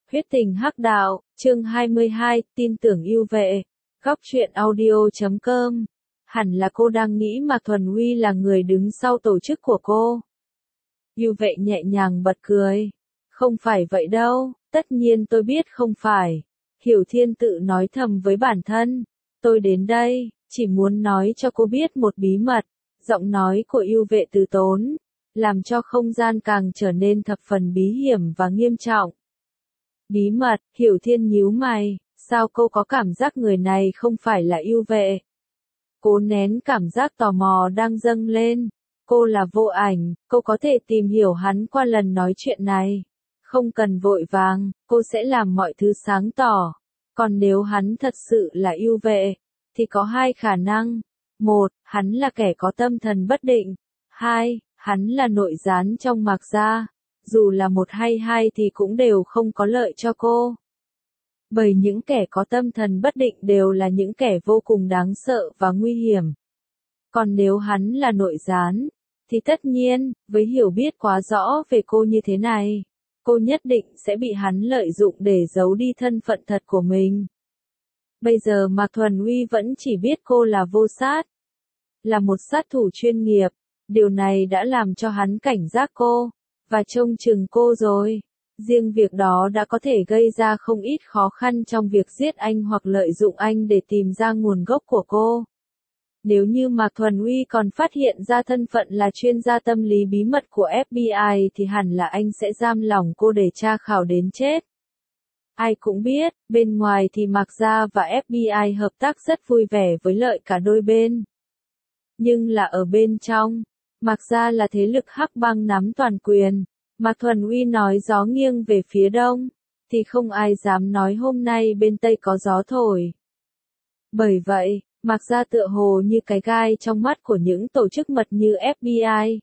Huyết tình hắc đạo, chương 22, tin tưởng yêu vệ. Góc truyện audio.com. Hẳn là cô đang nghĩ Mạc Thuần Huy là người đứng sau tổ chức của cô. Yêu vệ nhẹ nhàng bật cười. Không phải vậy đâu, tất nhiên tôi biết không phải. Hiểu Thiên tự nói thầm với bản thân. Tôi đến đây, chỉ muốn nói cho cô biết một bí mật. Giọng nói của yêu vệ từ tốn, làm cho không gian càng trở nên thập phần bí hiểm và nghiêm trọng. Bí mật, Hiểu Thiên nhíu mày, sao cô có cảm giác người này không phải là yêu vệ? Cố nén cảm giác tò mò đang dâng lên. Cô là Vô Ảnh, cô có thể tìm hiểu hắn qua lần nói chuyện này. Không cần vội vàng, cô sẽ làm mọi thứ sáng tỏ. Còn nếu hắn thật sự là yêu vệ, thì có hai khả năng. Một, hắn là kẻ có tâm thần bất định. Hai, hắn là nội gián trong Mạc gia. Dù là một hay hai thì cũng đều không có lợi cho cô. Bởi những kẻ có tâm thần bất định đều là những kẻ vô cùng đáng sợ và nguy hiểm. Còn nếu hắn là nội gián, thì tất nhiên, với hiểu biết quá rõ về cô như thế này, cô nhất định sẽ bị hắn lợi dụng để giấu đi thân phận thật của mình. Bây giờ Mạc Thuần Huy vẫn chỉ biết cô là Vô Sát, là một sát thủ chuyên nghiệp. Điều này đã làm cho hắn cảnh giác cô và trông chừng cô rồi. Riêng việc đó đã có thể gây ra không ít khó khăn trong việc giết anh hoặc lợi dụng anh để tìm ra nguồn gốc của cô. Nếu như Mạc Thuần Huy còn phát hiện ra thân phận là chuyên gia tâm lý bí mật của FBI thì hẳn là anh sẽ giam lỏng cô để tra khảo đến chết. Ai cũng biết, bên ngoài thì Mạc gia và FBI hợp tác rất vui vẻ với lợi cả đôi bên. Nhưng là ở bên trong, Mạc gia là thế lực hắc bang nắm toàn quyền. Mạc Thuần Huy nói gió nghiêng về phía đông, thì không ai dám nói hôm nay bên tây có gió thổi. Bởi vậy, Mạc gia tựa hồ như cái gai trong mắt của những tổ chức mật như FBI,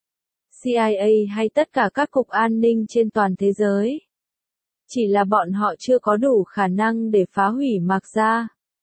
CIA hay tất cả các cục an ninh trên toàn thế giới. Chỉ là bọn họ chưa có đủ khả năng để phá hủy Mạc gia.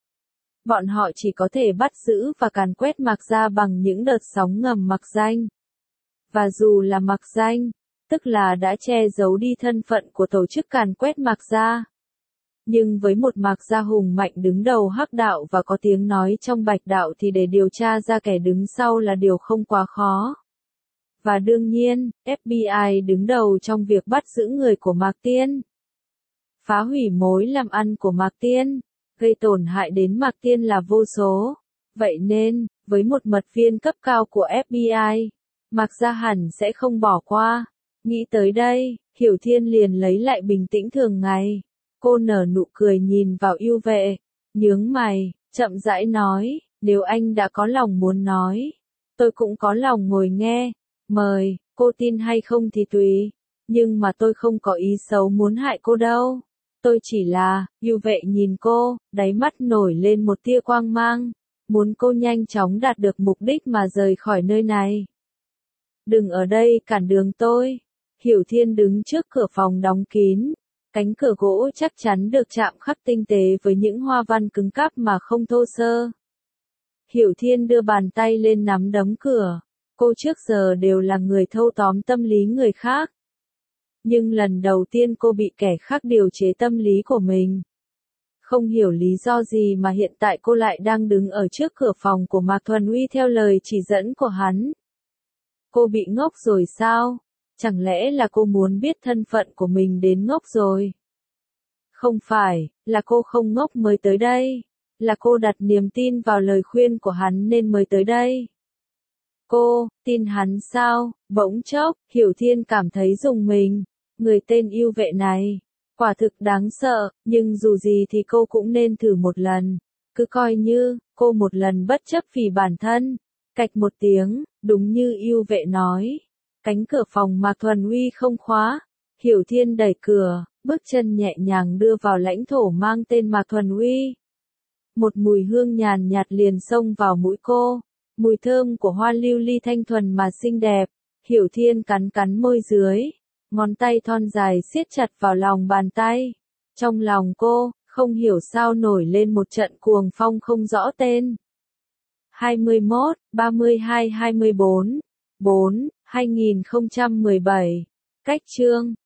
Bọn họ chỉ có thể bắt giữ và càn quét Mạc gia bằng những đợt sóng ngầm mặc danh. Và dù là mặc danh, tức là đã che giấu đi thân phận của tổ chức càn quét Mạc gia. Nhưng với một Mạc gia hùng mạnh đứng đầu hắc đạo và có tiếng nói trong bạch đạo thì để điều tra ra kẻ đứng sau là điều không quá khó. Và đương nhiên, FBI đứng đầu trong việc bắt giữ người của Mạc Tiên. Phá hủy mối làm ăn của Mạc Tiên, gây tổn hại đến Mạc Tiên là vô số. Vậy nên, với một mật viên cấp cao của FBI, Mạc gia hẳn sẽ không bỏ qua. Nghĩ tới đây, Hiểu Thiên liền lấy lại bình tĩnh thường ngày. Cô nở nụ cười nhìn vào yêu vệ, nhướng mày, chậm rãi nói, nếu anh đã có lòng muốn nói, tôi cũng có lòng ngồi nghe. Mời, cô tin hay không thì tùy, nhưng mà tôi không có ý xấu muốn hại cô đâu. Tôi chỉ là, yêu vệ nhìn cô, đáy mắt nổi lên một tia quang mang, muốn cô nhanh chóng đạt được mục đích mà rời khỏi nơi này. Đừng ở đây cản đường tôi. Hiểu Thiên đứng trước cửa phòng đóng kín. Cánh cửa gỗ chắc chắn được chạm khắc tinh tế với những hoa văn cứng cáp mà không thô sơ. Hiểu Thiên đưa bàn tay lên nắm đấm cửa. Cô trước giờ đều là người thâu tóm tâm lý người khác. Nhưng lần đầu tiên cô bị kẻ khác điều chế tâm lý của mình. Không hiểu lý do gì mà hiện tại cô lại đang đứng ở trước cửa phòng của Mạc Thuần Huy theo lời chỉ dẫn của hắn. Cô bị ngốc rồi sao? Chẳng lẽ là cô muốn biết thân phận của mình đến ngốc rồi? Không phải, là cô không ngốc mới tới đây. Là cô đặt niềm tin vào lời khuyên của hắn nên mới tới đây. Cô, tin hắn sao? Bỗng chốc, Hiểu Thiên cảm thấy rùng mình. Người tên yêu vệ này, quả thực đáng sợ, nhưng dù gì thì cô cũng nên thử một lần. Cứ coi như, cô một lần bất chấp vì bản thân. Cạch một tiếng, đúng như yêu vệ nói. Cánh cửa phòng Mạc Thuần Huy không khóa. Hiểu Thiên đẩy cửa, bước chân nhẹ nhàng đưa vào lãnh thổ mang tên Mạc Thuần Huy. Một mùi hương nhàn nhạt liền xông vào mũi cô. Mùi thơm của hoa lưu ly thanh thuần mà xinh đẹp. Hiểu Thiên cắn cắn môi dưới. Ngón tay thon dài siết chặt vào lòng bàn tay. Trong lòng cô, không hiểu sao nổi lên một trận cuồng phong không rõ tên. 21, 32, 24, 4, 2017. Cách chương